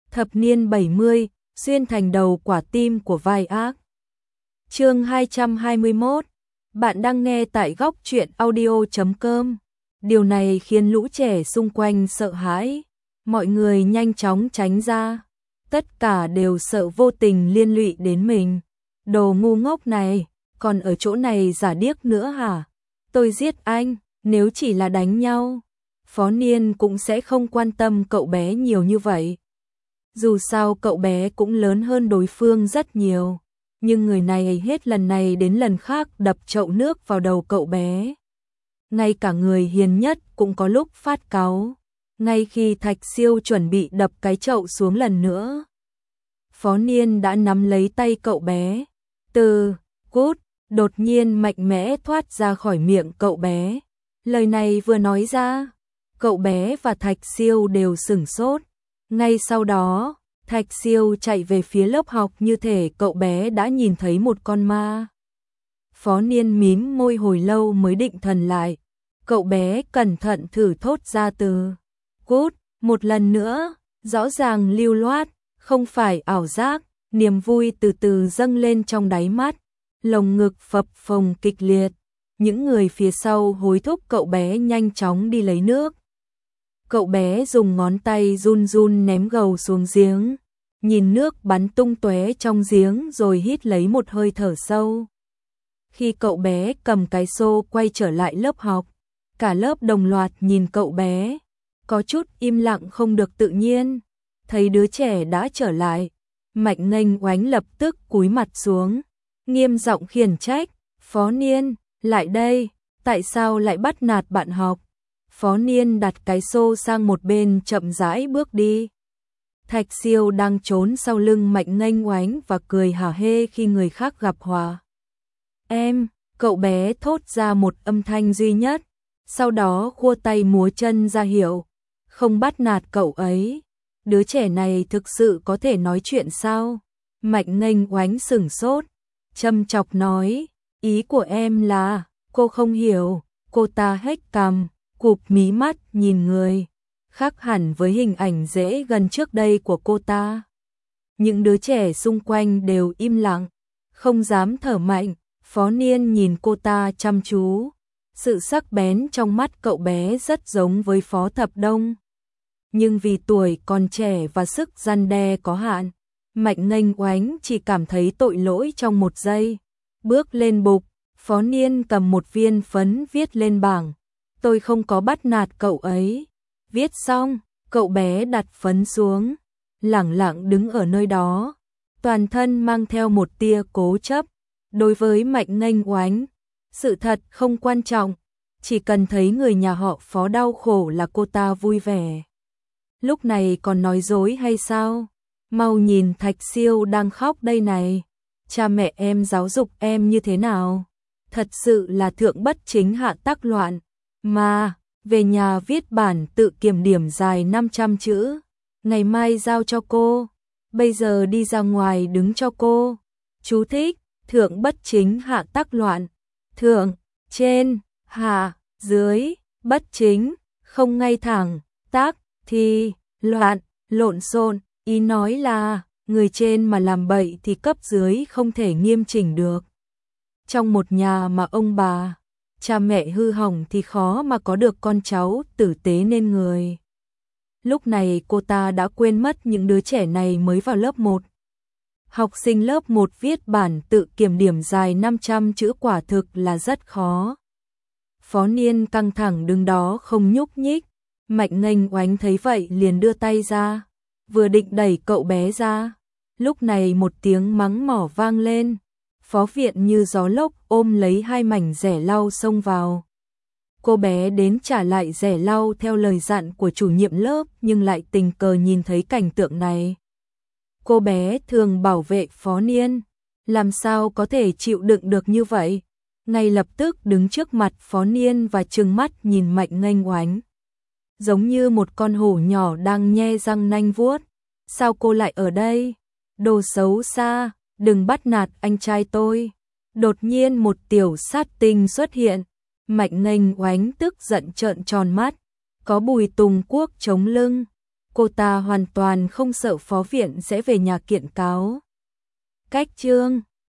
Thập niên 70, xuyên thành đầu quả tim của vai ác. Chương 221. Bạn đang nghe tại góc truyện audio.com. Điều này khiến lũ trẻ xung quanh sợ hãi, mọi người nhanh chóng tránh ra. Tất cả đều sợ vô tình liên lụy đến mình. Đồ ngu ngốc này, còn ở chỗ này giả điếc nữa hả? Tôi giết anh, nếu chỉ là đánh nhau, Phó Niên cũng sẽ không quan tâm cậu bé nhiều như vậy. Dù sao cậu bé cũng lớn hơn đối phương rất nhiều, nhưng người này hết lần này đến lần khác đập chậu nước vào đầu cậu bé. Ngay cả người hiền nhất cũng có lúc phát cáu, ngay khi Thạch Siêu chuẩn bị đập cái chậu xuống lần nữa. Phó Niên đã nắm lấy tay cậu bé, cút, đột nhiên mạnh mẽ thoát ra khỏi miệng cậu bé. Lời này vừa nói ra, cậu bé và Thạch Siêu đều sửng sốt. Ngay sau đó, Thạch Siêu chạy về phía lớp học như thể cậu bé đã nhìn thấy một con ma. Phó Niên mím môi hồi lâu mới định thần lại. Cậu bé cẩn thận thử thốt ra từ cút một lần nữa, rõ ràng lưu loát, không phải ảo giác. Niềm vui từ từ dâng lên trong đáy mắt, lồng ngực phập phồng kịch liệt. Những người phía sau hối thúc cậu bé nhanh chóng đi lấy nước. Cậu bé dùng ngón tay run run ném gầu xuống giếng, nhìn nước bắn tung tóe trong giếng rồi hít lấy một hơi thở sâu. Khi cậu bé cầm cái xô quay trở lại lớp học, cả lớp đồng loạt nhìn cậu bé, có chút im lặng không được tự nhiên. Thấy đứa trẻ đã trở lại, Mạnh Nghênh Oánh lập tức cúi mặt xuống, nghiêm giọng khiển trách, Phó Niên, lại đây, tại sao lại bắt nạt bạn học? Phó Niên đặt cái xô sang một bên chậm rãi bước đi. Thạch Siêu đang trốn sau lưng Mạnh Nghênh Oánh và cười hả hê khi người khác gặp họa. Em, cậu bé thốt ra một âm thanh duy nhất, sau đó khua tay múa chân ra hiệu, không bắt nạt cậu ấy. Đứa trẻ này thực sự có thể nói chuyện sao? Mạnh Nghênh Oánh sửng sốt, châm chọc nói, ý của em là, cô không hiểu. Cô ta hếch cằm, cụp mí mắt nhìn người, khác hẳn với hình ảnh dễ gần trước đây của cô ta. Những đứa trẻ xung quanh đều im lặng, không dám thở mạnh. Phó Niên nhìn cô ta chăm chú, sự sắc bén trong mắt cậu bé rất giống với Phó Thập Đông. Nhưng vì tuổi còn trẻ và sức răn đe có hạn, Mạnh Nghênh Oánh chỉ cảm thấy tội lỗi trong một giây. Bước lên bục, Phó Niên cầm một viên phấn viết lên bảng, tôi không có bắt nạt cậu ấy. Viết xong, cậu bé đặt phấn xuống, lẳng lặng đứng ở nơi đó, toàn thân mang theo một tia cố chấp. Đối với Mạnh Nghênh Oánh, sự thật không quan trọng, chỉ cần thấy người nhà họ Phó đau khổ là cô ta vui vẻ. Lúc này còn nói dối hay sao? Mau nhìn Thạch Siêu đang khóc đây này. Cha mẹ em giáo dục em như thế nào? Thật sự là thượng bất chính hạ tắc loạn. Mà, về nhà viết bản tự kiểm điểm dài 500 chữ. Ngày mai giao cho cô. Bây giờ đi ra ngoài đứng cho cô. Chú thích, thượng bất chính hạ tắc loạn. Thượng, trên, hạ, dưới, bất chính, không ngay thẳng, tác, thì, loạn, lộn xộn. Ý nói là, người trên mà làm bậy thì cấp dưới không thể nghiêm chỉnh được. Trong một nhà mà ông bà, cha mẹ hư hỏng thì khó mà có được con cháu tử tế nên người. Lúc này cô ta đã quên mất những đứa trẻ này mới vào lớp 1. Học sinh lớp 1 viết bản tự kiểm điểm dài 500 chữ quả thực là rất khó. Phó Niên căng thẳng đứng đó không nhúc nhích. Mạnh Nghênh Oánh thấy vậy liền đưa tay ra, vừa định đẩy cậu bé ra. Lúc này một tiếng mắng mỏ vang lên. Phó Viện như gió lốc ôm lấy hai mảnh rẻ lau xông vào. Cô bé đến trả lại rẻ lau theo lời dặn của chủ nhiệm lớp nhưng lại tình cờ nhìn thấy cảnh tượng này. Cô bé thường bảo vệ Phó Niên, làm sao có thể chịu đựng được như vậy? Ngay lập tức đứng trước mặt Phó Niên và trừng mắt nhìn Mạnh Nghênh Oánh. Giống như một con hổ nhỏ đang nhe răng nanh vuốt. Sao cô lại ở đây? Đồ xấu xa, đừng bắt nạt anh trai tôi. Đột nhiên một tiểu sát tinh xuất hiện. Mạnh Nghênh Oánh tức giận trợn tròn mắt. Có Bùi Tùng Quốc chống lưng. cô ta hoàn toàn không sợ phó viện sẽ về nhà kiện cáo. Cách chương